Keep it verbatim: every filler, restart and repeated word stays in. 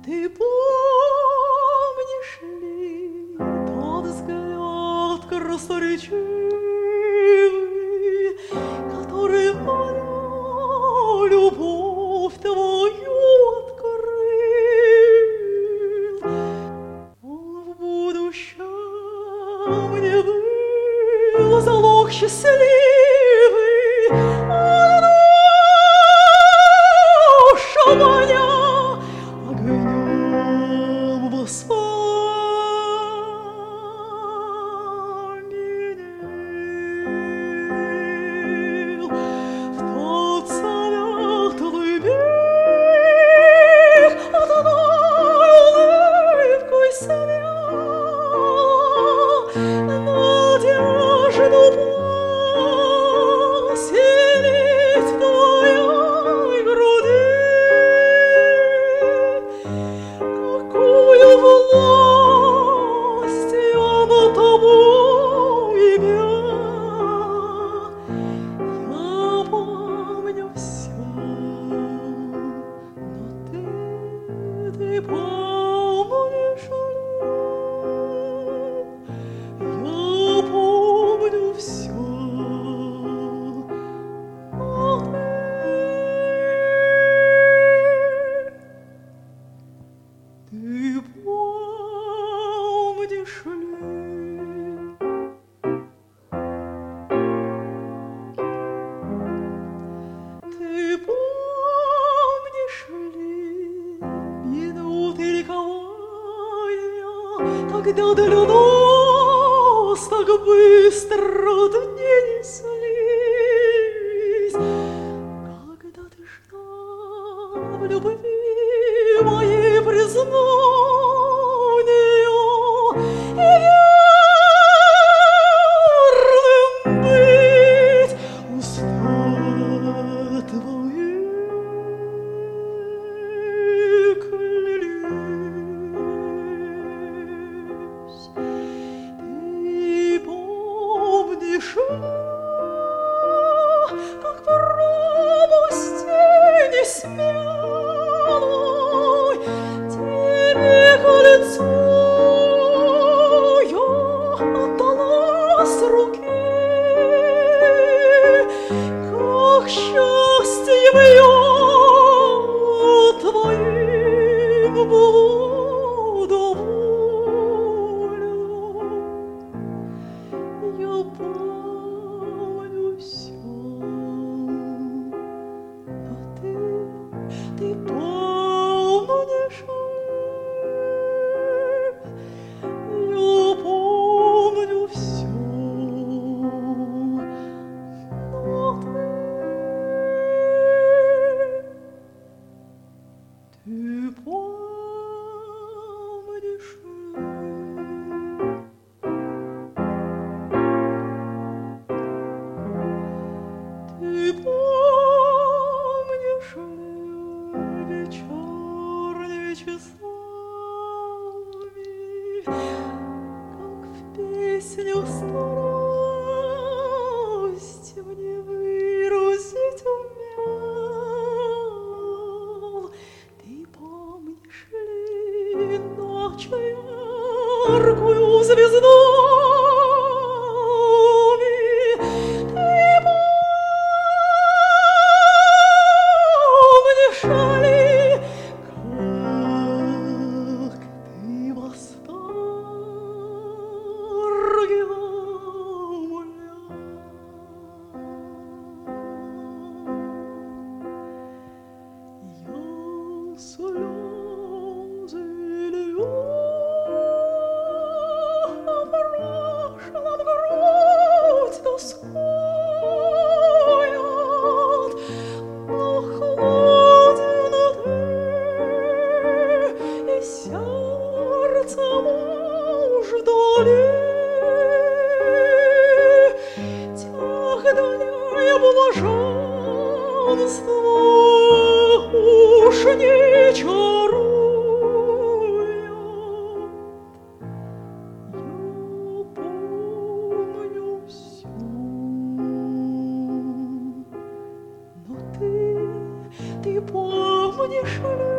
Ты помнишь ли тот взгляд красноречивый, который моя любовь твою открыл? Он в будущем мне был залог счастливый, он душу моя огнем воспламенил. В тот светлый миг одной улыбкой свят надежду поселить в твоей груди. Какую власть я над тобой имел, я помню всё, но ты, ты помнишь ли? Я помню всё, но ты. Ты помнишь ли? Ты помнишь ли минуты ликования, когда для нас так быстро дни неслись, когда ты ждал в любви моей признания и верным быть уста твои клялись. Ты помнишь ли, как по робости несмелой тебе кольцо я отдала с руки, как счастьем я твоим буду довольна. Я помню всё, но ты, ты помнишь ли? Я помню всё, но ты, ты помнишь ли? Ты помнишь ли вечерними часами, как в песню страсть мне выразить умел? Ты помнишь ли ночь яркую звездами? Ты помнишь ли, как ты в восторге умолял? Я слезы лью, опрошена в грудь тоскует, но холоден ты, и сердце муж вдали. Тех дней блаженства уж не чарует. Я помню всё, но ты, ты помнишь ли?